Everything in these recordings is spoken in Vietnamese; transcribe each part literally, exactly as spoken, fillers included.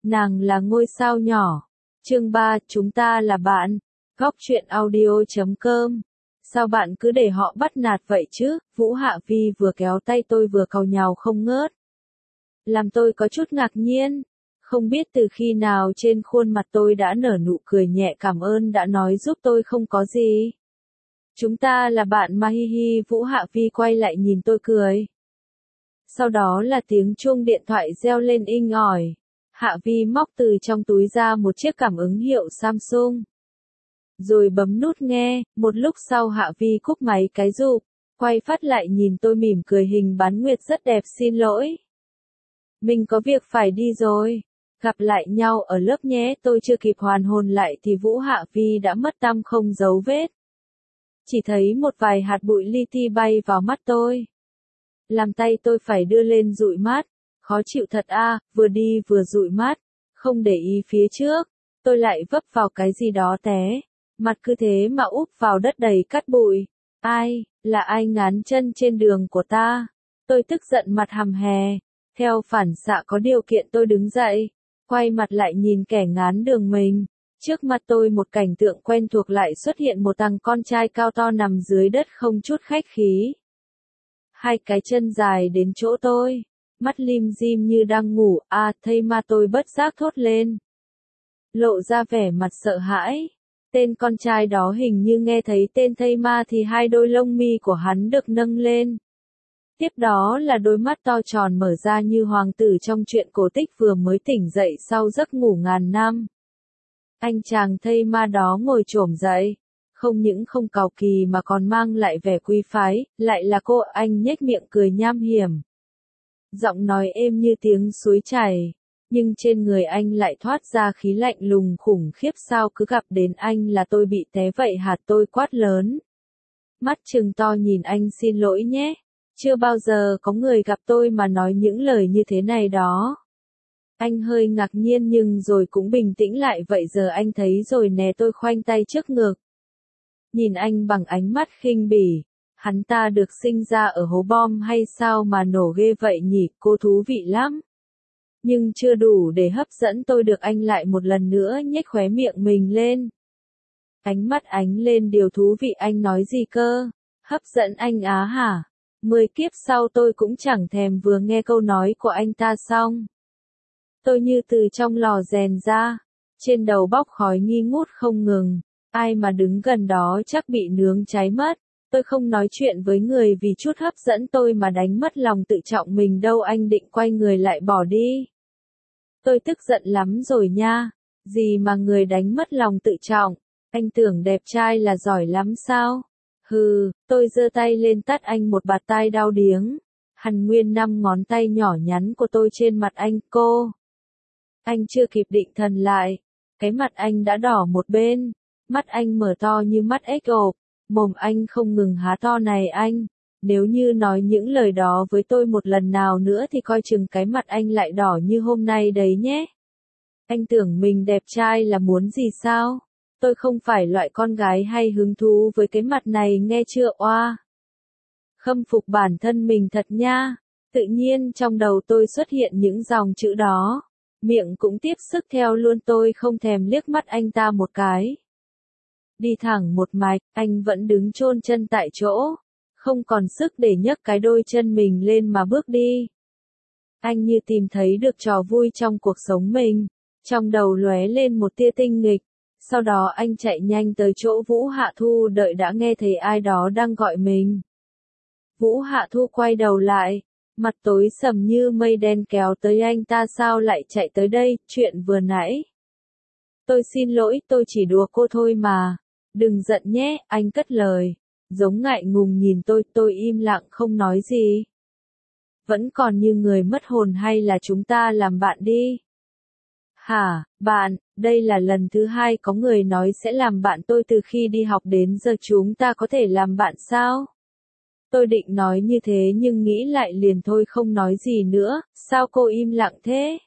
Nàng là ngôi sao nhỏ. Chương ba, chúng ta là bạn. Góc truyện audio chấm com. Sao bạn cứ để họ bắt nạt vậy chứ? Vũ Hạ Vi vừa kéo tay tôi vừa càu nhàu không ngớt. Làm tôi có chút ngạc nhiên. Không biết từ khi nào trên khuôn mặt tôi đã nở nụ cười nhẹ cảm ơn đã nói giúp tôi không có gì. Chúng ta là bạn mà hi hi. Vũ Hạ Vi quay lại nhìn tôi cười. Sau đó là tiếng chuông điện thoại reo lên inh ỏi. Hạ Vi móc từ trong túi ra một chiếc cảm ứng hiệu Samsung. Rồi bấm nút nghe, một lúc sau Hạ Vi cúp máy cái rụp, quay phát lại nhìn tôi mỉm cười hình bán nguyệt rất đẹp. Xin lỗi. Mình có việc phải đi rồi. Gặp lại nhau ở lớp nhé. Tôi chưa kịp hoàn hồn lại thì Vũ Hạ Vi đã mất tăm không dấu vết. Chỉ thấy một vài hạt bụi li ti bay vào mắt tôi. Làm tay tôi phải đưa lên dụi mắt. Khó chịu thật a, à, vừa đi vừa dụi mắt. Không để ý phía trước. Tôi lại vấp vào cái gì đó té. Mặt cứ thế mà úp vào đất đầy cát bụi. Ai, là ai ngán chân trên đường của ta? Tôi tức giận mặt hầm hè. Theo phản xạ có điều kiện tôi đứng dậy. Quay mặt lại nhìn kẻ ngán đường mình. Trước mặt tôi một cảnh tượng quen thuộc lại xuất hiện, một thằng con trai cao to nằm dưới đất không chút khách khí. Hai cái chân dài đến chỗ tôi. Mắt lim dim như đang ngủ. À, thây ma, tôi bất giác thốt lên. Lộ ra vẻ mặt sợ hãi. Tên con trai đó hình như nghe thấy tên thây ma thì hai đôi lông mi của hắn được nâng lên. Tiếp đó là đôi mắt to tròn mở ra như hoàng tử trong truyện cổ tích vừa mới tỉnh dậy sau giấc ngủ ngàn năm. Anh chàng thây ma đó ngồi chổm dậy. Không những không càu kỳ mà còn mang lại vẻ quý phái, lại là cô. Anh nhếch miệng cười nham hiểm. Giọng nói êm như tiếng suối chảy. Nhưng trên người anh lại thoát ra khí lạnh lùng khủng khiếp. Sao cứ gặp đến anh là tôi bị té vậy hả? Tôi quát lớn. Mắt trừng to nhìn anh. Xin lỗi nhé. Chưa bao giờ có người gặp tôi mà nói những lời như thế này đó. Anh hơi ngạc nhiên nhưng rồi cũng bình tĩnh lại. Vậy giờ anh thấy rồi nè. Tôi khoanh tay trước ngực. Nhìn anh bằng ánh mắt khinh bỉ. Hắn ta được sinh ra ở hố bom hay sao mà nổ ghê vậy nhỉ? Cô thú vị lắm. Nhưng chưa đủ để hấp dẫn tôi được. Anh lại một lần nữa nhếch khóe miệng mình lên. Ánh mắt ánh lên điều thú vị. Anh nói gì cơ? Hấp dẫn anh á hả? Mười kiếp sau tôi cũng chẳng thèm vừa nghe câu nói của anh ta xong. Tôi như từ trong lò rèn ra. Trên đầu bốc khói nghi ngút không ngừng. Ai mà đứng gần đó chắc bị nướng cháy mất. Tôi không nói chuyện với người vì chút hấp dẫn tôi mà đánh mất lòng tự trọng mình đâu. Anh định quay người lại bỏ đi. Tôi tức giận lắm rồi nha. Gì mà người đánh mất lòng tự trọng? Anh tưởng đẹp trai là giỏi lắm sao? Hừ, tôi giơ tay lên tát anh một bạt tai đau điếng. Hằn nguyên năm ngón tay nhỏ nhắn của tôi trên mặt anh. Cô. Anh chưa kịp định thần lại. Cái mặt anh đã đỏ một bên. Mắt anh mở to như mắt ếch ộp. Mồm anh không ngừng há to. Này anh. Nếu như nói những lời đó với tôi một lần nào nữa thì coi chừng cái mặt anh lại đỏ như hôm nay đấy nhé. Anh tưởng mình đẹp trai là muốn gì sao? Tôi không phải loại con gái hay hứng thú với cái mặt này nghe chưa oa. Khâm phục bản thân mình thật nha. Tự nhiên trong đầu tôi xuất hiện những dòng chữ đó. Miệng cũng tiếp sức theo luôn. Tôi không thèm liếc mắt anh ta một cái. Đi thẳng một mạch, anh vẫn đứng chôn chân tại chỗ. Không còn sức để nhấc cái đôi chân mình lên mà bước đi. Anh như tìm thấy được trò vui trong cuộc sống mình. Trong đầu lóe lên một tia tinh nghịch. Sau đó anh chạy nhanh tới chỗ Vũ Hạ Thu đợi. Đã nghe thấy ai đó đang gọi mình. Vũ Hạ Thu quay đầu lại. Mặt tối sầm như mây đen kéo tới. Anh ta sao lại chạy tới đây? Chuyện vừa nãy. Tôi xin lỗi, tôi chỉ đùa cô thôi mà. Đừng giận nhé, anh cất lời. Giống ngại ngùng nhìn tôi. Tôi im lặng không nói gì. Vẫn còn như người mất hồn hay là chúng ta làm bạn đi? Hả, bạn, đây là lần thứ hai có người nói sẽ làm bạn tôi từ khi đi học đến giờ. Chúng ta có thể làm bạn sao? Tôi định nói như thế nhưng nghĩ lại liền thôi không nói gì nữa. Sao cô im lặng thế?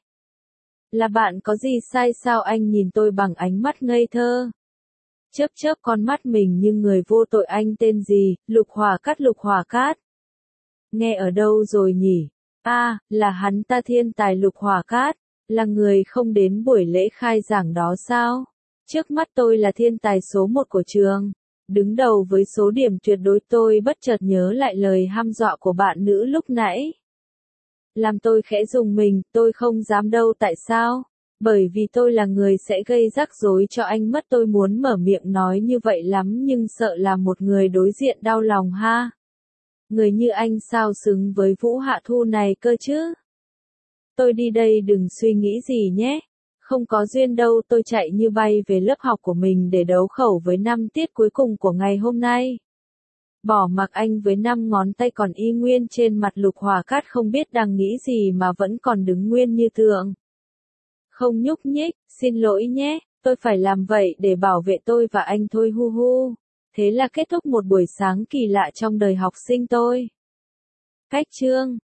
Là bạn có gì sai sao? Anh nhìn tôi bằng ánh mắt ngây thơ. Chớp chớp con mắt mình như người vô tội. Anh tên gì? Lục Hỏa Cát. Lục Hỏa Cát. Nghe ở đâu rồi nhỉ? À, là hắn ta, thiên tài Lục Hỏa Cát. Là người không đến buổi lễ khai giảng đó sao? Trước mắt tôi là thiên tài số một của trường. Đứng đầu với số điểm tuyệt đối, tôi bất chợt nhớ lại lời hăm dọa của bạn nữ lúc nãy. Làm tôi khẽ rùng mình, tôi không dám đâu. Tại sao? Bởi vì tôi là người sẽ gây rắc rối cho anh mất. Tôi muốn mở miệng nói như vậy lắm nhưng sợ là một người đối diện đau lòng ha. Người như anh sao xứng với Vũ Hạ Thu này cơ chứ? Tôi đi đây, đừng suy nghĩ gì nhé. Không có duyên đâu. Tôi chạy như bay về lớp học của mình để đấu khẩu với năm tiết cuối cùng của ngày hôm nay. Bỏ mặc anh với năm ngón tay còn y nguyên trên mặt, Lục Hòa Cát không biết đang nghĩ gì mà vẫn còn đứng nguyên như tượng. Không nhúc nhích, xin lỗi nhé, tôi phải làm vậy để bảo vệ tôi và anh thôi, hu hu. Thế là kết thúc một buổi sáng kỳ lạ trong đời học sinh tôi. Cách chương